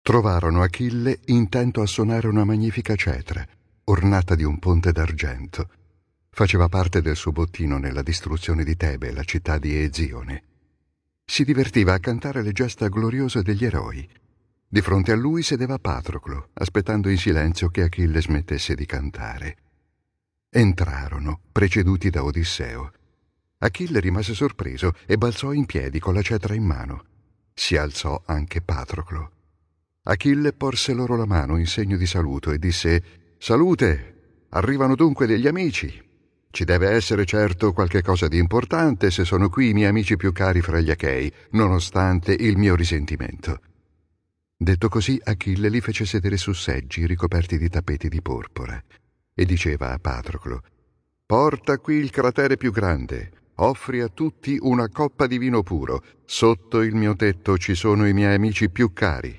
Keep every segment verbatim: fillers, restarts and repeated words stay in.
trovarono Achille intento a suonare una magnifica cetra, ornata di un ponte d'argento. Faceva parte del suo bottino nella distruzione di Tebe, la città di Ezione. Si divertiva a cantare le gesta gloriose degli eroi. Di fronte a lui sedeva Patroclo, aspettando in silenzio che Achille smettesse di cantare. Entrarono, preceduti da Odisseo. Achille rimase sorpreso e balzò in piedi con la cetra in mano. Si alzò anche Patroclo. Achille porse loro la mano in segno di saluto e disse: «Salute! Arrivano dunque degli amici. Ci deve essere certo qualche cosa di importante se sono qui i miei amici più cari fra gli Achei, nonostante il mio risentimento». Detto così, Achille li fece sedere su seggi ricoperti di tappeti di porpora e diceva a Patroclo: «Porta qui il cratere più grande, offri a tutti una coppa di vino puro. Sotto il mio tetto ci sono i miei amici più cari».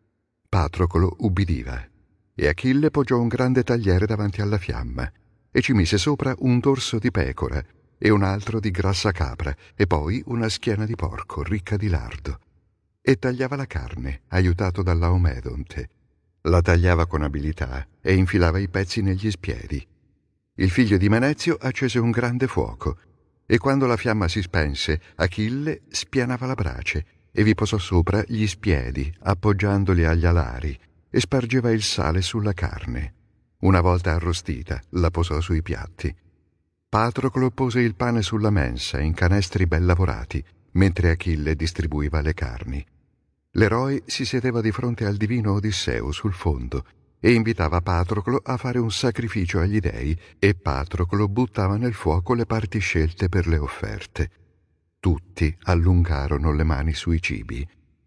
Patroclo ubbidiva e Achille poggiò un grande tagliere davanti alla fiamma e ci mise sopra un dorso di pecora e un altro di grassa capra e poi una schiena di porco ricca di lardo. E tagliava la carne, aiutato dall'Aomedonte. La tagliava con abilità e infilava i pezzi negli spiedi. Il figlio di Menezio accese un grande fuoco e quando la fiamma si spense, Achille spianava la brace e vi posò sopra gli spiedi, appoggiandoli agli alari, e spargeva il sale sulla carne. Una volta arrostita, la posò sui piatti. Patroclo pose il pane sulla mensa in canestri ben lavorati, mentre Achille distribuiva le carni. L'eroe si sedeva di fronte al divino Odisseo sul fondo e invitava Patroclo a fare un sacrificio agli dei, e Patroclo buttava nel fuoco le parti scelte per le offerte. Tutti allungarono le mani sui cibi.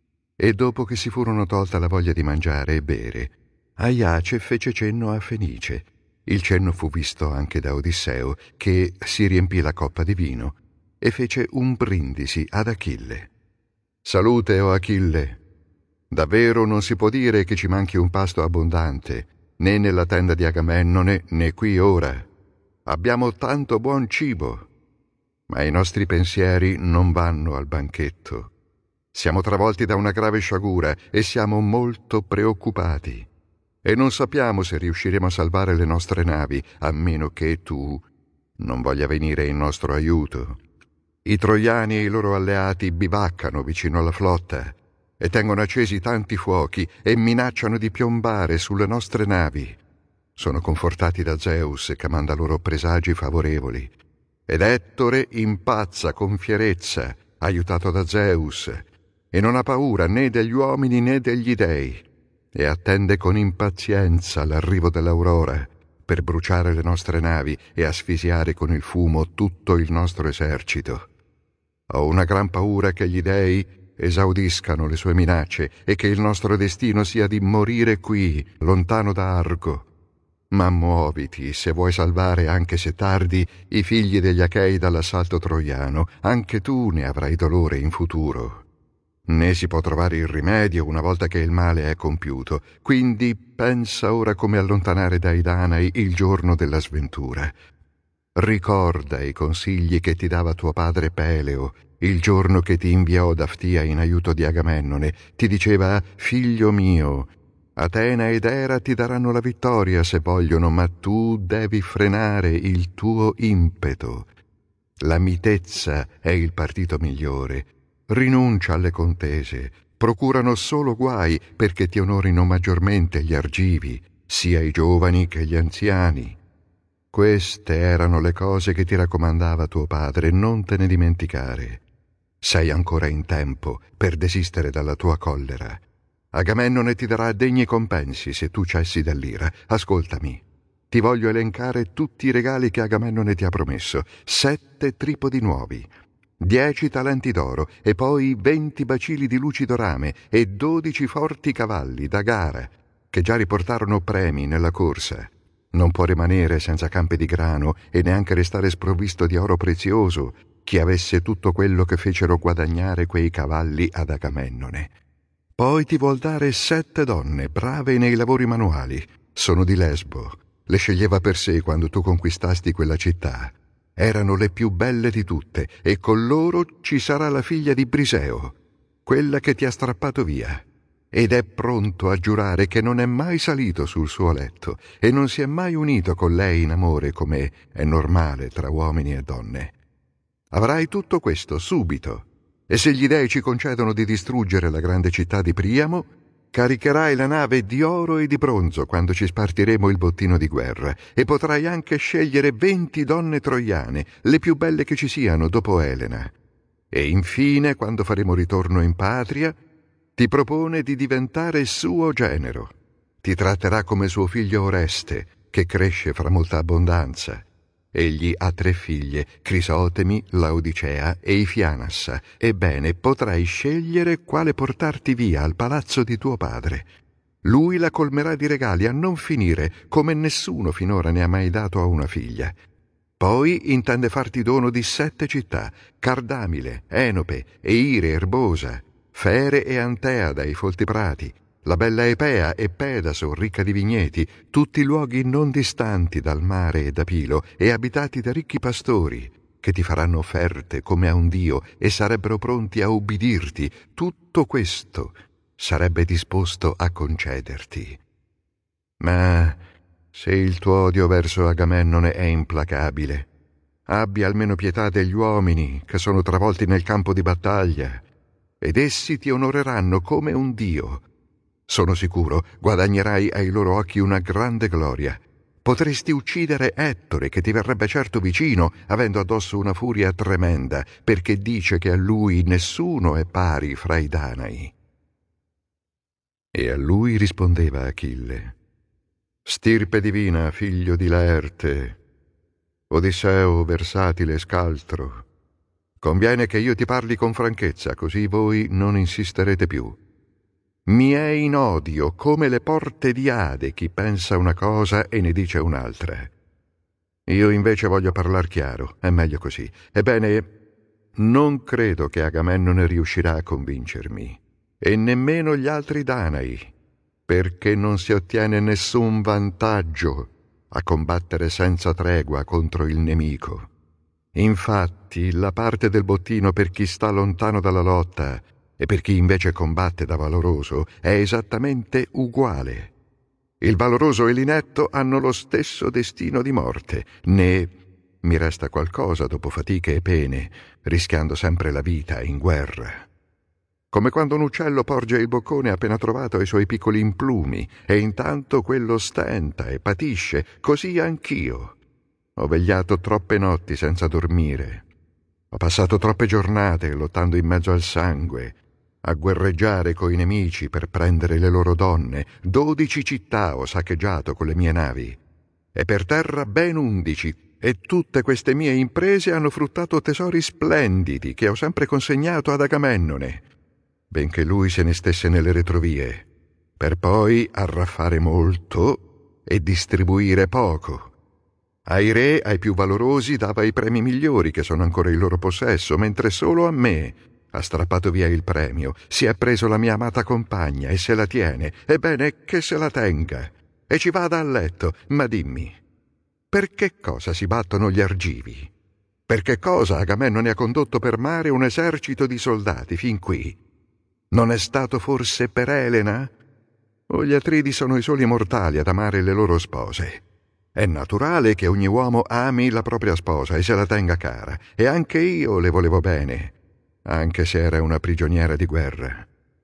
E dopo che si furono tolta la voglia di mangiare e bere, Aiace fece cenno a Fenice. Il cenno fu visto anche da Odisseo, che si riempì la coppa di vino e fece un brindisi ad Achille. «Salute, o Achille! Davvero non si può dire che ci manchi un pasto abbondante, né nella tenda di Agamennone, né qui ora. Abbiamo tanto buon cibo, ma i nostri pensieri non vanno al banchetto. Siamo travolti da una grave sciagura e siamo molto preoccupati. E non sappiamo se riusciremo a salvare le nostre navi, a meno che tu non voglia venire in nostro aiuto. I troiani e i loro alleati bivaccano vicino alla flotta e tengono accesi tanti fuochi e minacciano di piombare sulle nostre navi. Sono confortati da Zeus, che manda loro presagi favorevoli. Ed Ettore impazza con fierezza, aiutato da Zeus, e non ha paura né degli uomini né degli dei, e attende con impazienza l'arrivo dell'aurora per bruciare le nostre navi e asfisiare con il fumo tutto il nostro esercito. Ho una gran paura che gli dei esaudiscano le sue minacce e che il nostro destino sia di morire qui, lontano da Argo. Ma muoviti, se vuoi salvare, anche se tardi, i figli degli Achei dall'assalto troiano. Anche tu ne avrai dolore in futuro. Né si può trovare il rimedio una volta che il male è compiuto. Quindi pensa ora come allontanare dai Danai il giorno della sventura. Ricorda i consigli che ti dava tuo padre Peleo il giorno che ti inviò da Ftia in aiuto di Agamennone. Ti diceva: figlio mio, Atena ed Era ti daranno la vittoria se vogliono, ma tu devi frenare il tuo impeto. La mitezza è il partito migliore. Rinuncia alle contese. Procurano solo guai perché ti onorino maggiormente gli argivi, sia i giovani che gli anziani. Queste erano le cose che ti raccomandava tuo padre, non te ne dimenticare. Sei ancora in tempo per desistere dalla tua collera. Agamennone ti darà degni compensi se tu cessi dall'ira. Ascoltami. Ti voglio elencare tutti i regali che Agamennone ti ha promesso. Sette tripodi nuovi, dieci talenti d'oro e poi venti bacili di lucido rame e dodici forti cavalli da gara che già riportarono premi nella corsa. Non può rimanere senza campi di grano e neanche restare sprovvisto di oro prezioso chi avesse tutto quello che fecero guadagnare quei cavalli ad Agamennone. Poi ti vuol dare sette donne brave nei lavori manuali. Sono di Lesbo. Le sceglieva per sé quando tu conquistasti quella città. Erano le più belle di tutte e con loro ci sarà la figlia di Briseo, quella che ti ha strappato via. ed è pronto a giurare che non è mai salito sul suo letto e non si è mai unito con lei in amore come è normale tra uomini e donne. Avrai tutto questo subito, e se gli dei ci concedono di distruggere la grande città di Priamo, caricherai la nave di oro e di bronzo quando ci spartiremo il bottino di guerra, e potrai anche scegliere venti donne troiane, le più belle che ci siano dopo Elena. E infine, quando faremo ritorno in patria, ti propone di diventare suo genero. Ti tratterà come suo figlio Oreste, che cresce fra molta abbondanza. Egli ha tre figlie, Crisotemi, Laodicea e Ifianassa. Ebbene, potrai scegliere quale portarti via al palazzo di tuo padre. Lui la colmerà di regali a non finire, come nessuno finora ne ha mai dato a una figlia. Poi intende farti dono di sette città, Cardamile, Enope, Eire Erbosa, Fere e Antea dai folti prati, la bella Epea e Pedaso, ricca di vigneti, tutti luoghi non distanti dal mare e da Pilo e abitati da ricchi pastori, che ti faranno offerte come a un dio e sarebbero pronti a ubbidirti. Tutto questo sarebbe disposto a concederti. Ma se il tuo odio verso Agamennone è implacabile, abbi almeno pietà degli uomini che sono travolti nel campo di battaglia, ed essi ti onoreranno come un dio. Sono sicuro guadagnerai ai loro occhi una grande gloria. Potresti uccidere Ettore, che ti verrebbe certo vicino, avendo addosso una furia tremenda, perché dice che a lui nessuno è pari fra i Danai. E a lui rispondeva Achille: stirpe divina, figlio di Laerte, Odisseo versatile e scaltro, conviene che io ti parli con franchezza, così voi non insisterete più. Mi è in odio come le porte di Ade chi pensa una cosa e ne dice un'altra. Io invece voglio parlar chiaro, è meglio così. Ebbene, non credo che Agamennone riuscirà a convincermi, e nemmeno gli altri Danai, perché non si ottiene nessun vantaggio a combattere senza tregua contro il nemico. Infatti, la parte del bottino per chi sta lontano dalla lotta e per chi invece combatte da valoroso è esattamente uguale. Il valoroso e l'inetto hanno lo stesso destino di morte, né mi resta qualcosa dopo fatiche e pene, rischiando sempre la vita in guerra. Come quando un uccello porge il boccone appena trovato ai suoi piccoli implumi, e intanto quello stenta e patisce, così anch'io. Ho vegliato troppe notti senza dormire. Ho passato troppe giornate lottando in mezzo al sangue, a guerreggiare coi nemici per prendere le loro donne. Dodici città ho saccheggiato con le mie navi, e per terra ben undici, e tutte queste mie imprese hanno fruttato tesori splendidi che ho sempre consegnato ad Agamennone, benché lui se ne stesse nelle retrovie, per poi arraffare molto e distribuire poco. Ai re, ai più valorosi, dava i premi migliori che sono ancora in loro possesso, mentre solo a me ha strappato via il premio, si è preso la mia amata compagna e se la tiene. Ebbene, che se la tenga e ci vada a letto. Ma dimmi, per che cosa si battono gli Argivi? Per che cosa Agamennone ha condotto per mare un esercito di soldati fin qui? Non è stato forse per Elena? O gli Atridi sono i soli mortali ad amare le loro spose? È naturale che ogni uomo ami la propria sposa e se la tenga cara, e anche io le volevo bene, anche se era una prigioniera di guerra.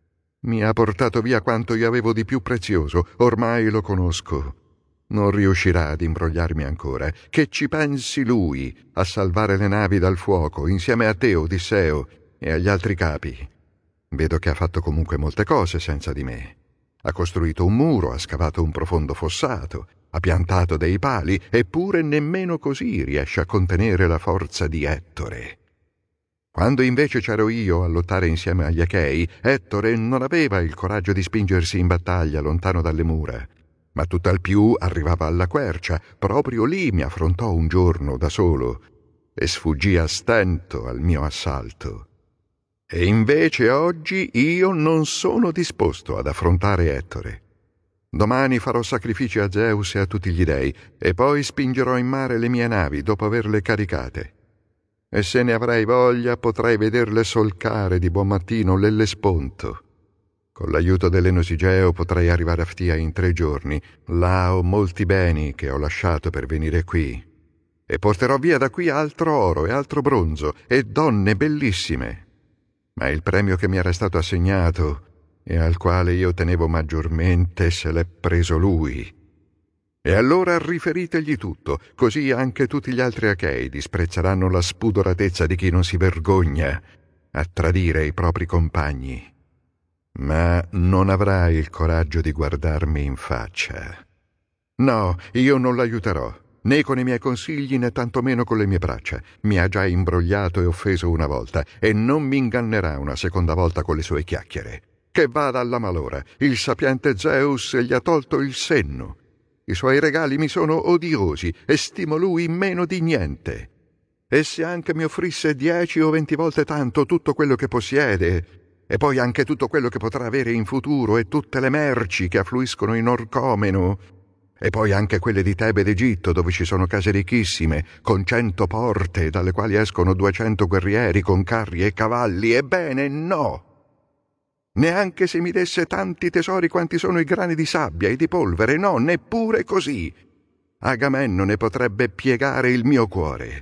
Mi ha portato via quanto io avevo di più prezioso, ormai lo conosco. Non riuscirà ad imbrogliarmi ancora. Che ci pensi lui a salvare le navi dal fuoco insieme a te, Odisseo, e agli altri capi. Vedo che ha fatto comunque molte cose senza di me. Ha costruito un muro, ha scavato un profondo fossato, ha piantato dei pali, eppure nemmeno così riesce a contenere la forza di Ettore. Quando invece c'ero io a lottare insieme agli Achei, Ettore non aveva il coraggio di spingersi in battaglia lontano dalle mura, ma tutt'al più arrivava alla quercia. Proprio lì mi affrontò un giorno da solo e sfuggì a stento al mio assalto. E invece oggi io non sono disposto ad affrontare Ettore. Domani farò sacrifici a Zeus e a tutti gli dei, e poi spingerò in mare le mie navi dopo averle caricate. E se ne avrai voglia potrai vederle solcare di buon mattino l'Ellesponto. Con l'aiuto dell'Enosigeo potrei arrivare a Ftia in tre giorni. Là ho molti beni che ho lasciato per venire qui. E porterò via da qui altro oro e altro bronzo e donne bellissime. Ma il premio che mi era stato assegnato e al quale io tenevo maggiormente se l'è preso lui. E allora riferitegli tutto, così anche tutti gli altri Achei disprezzeranno la spudoratezza di chi non si vergogna a tradire i propri compagni. Ma non avrai il coraggio di guardarmi in faccia. No, io non l'aiuterò, né con i miei consigli né tantomeno con le mie braccia. Mi ha già imbrogliato e offeso una volta, e non mi ingannerà una seconda volta con le sue chiacchiere. Che vada alla malora, il sapiente Zeus gli ha tolto il senno. I suoi regali mi sono odiosi e stimo lui meno di niente. E se anche mi offrisse dieci o venti volte tanto tutto quello che possiede, e poi anche tutto quello che potrà avere in futuro e tutte le merci che affluiscono in Orcomeno, e poi anche quelle di Tebe d'Egitto, dove ci sono case ricchissime, con cento porte, dalle quali escono duecento guerrieri con carri e cavalli, ebbene no! Neanche se mi desse tanti tesori quanti sono i grani di sabbia e di polvere, no, neppure così. Agamennone potrebbe piegare il mio cuore.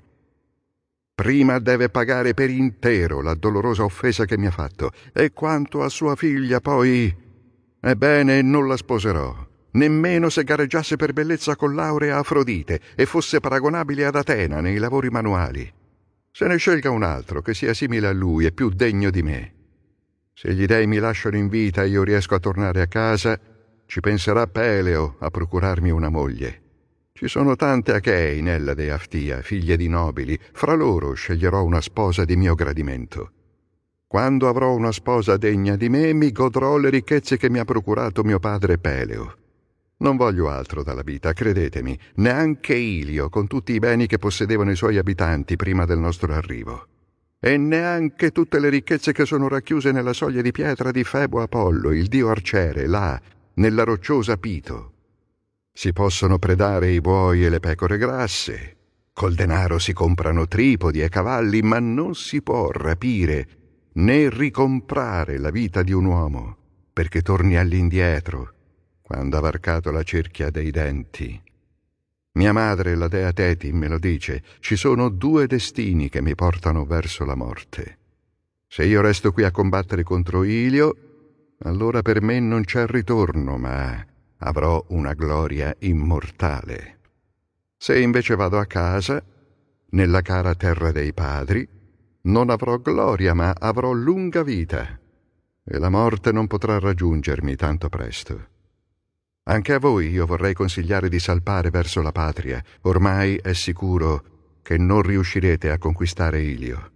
Prima deve pagare per intero la dolorosa offesa che mi ha fatto, e quanto a sua figlia poi... Ebbene, non la sposerò, nemmeno se gareggiasse per bellezza con l'aurea Afrodite e fosse paragonabile ad Atena nei lavori manuali. Se ne scelga un altro che sia simile a lui e più degno di me. Se gli dei mi lasciano in vita e io riesco a tornare a casa, ci penserà Peleo a procurarmi una moglie. Ci sono tante Achei nella dea Ftia, figlie di nobili, fra loro sceglierò una sposa di mio gradimento. Quando avrò una sposa degna di me, mi godrò le ricchezze che mi ha procurato mio padre Peleo. Non voglio altro dalla vita, credetemi, neanche Ilio, con tutti i beni che possedevano i suoi abitanti prima del nostro arrivo. E neanche tutte le ricchezze che sono racchiuse nella soglia di pietra di Febo Apollo, il dio arciere, là, nella rocciosa Pito. Si possono predare i buoi e le pecore grasse, col denaro si comprano tripodi e cavalli, ma non si può rapire né ricomprare la vita di un uomo, perché torni all'indietro, quando ha varcato la cerchia dei denti. Mia madre, la dea Teti, me lo dice, ci sono due destini che mi portano verso la morte. Se io resto qui a combattere contro Ilio, allora per me non c'è ritorno, ma avrò una gloria immortale. Se invece vado a casa, nella cara terra dei padri, non avrò gloria, ma avrò lunga vita, e la morte non potrà raggiungermi tanto presto. Anche a voi io vorrei consigliare di salpare verso la patria. Ormai è sicuro che non riuscirete a conquistare Ilio.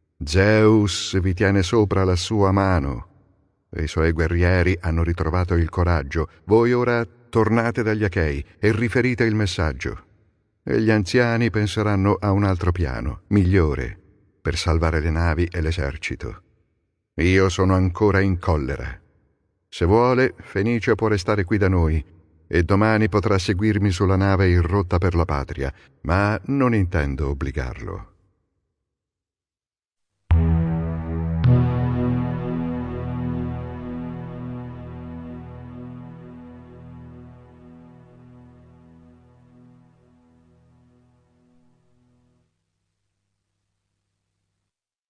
Zeus vi tiene sopra la sua mano e i suoi guerrieri hanno ritrovato il coraggio. Voi ora tornate dagli Achei e riferite il messaggio. E gli anziani penseranno a un altro piano, migliore, per salvare le navi e l'esercito. Io sono ancora in collera. Se vuole, Fenice può restare qui da noi e domani potrà seguirmi sulla nave in rotta per la patria, ma non intendo obbligarlo.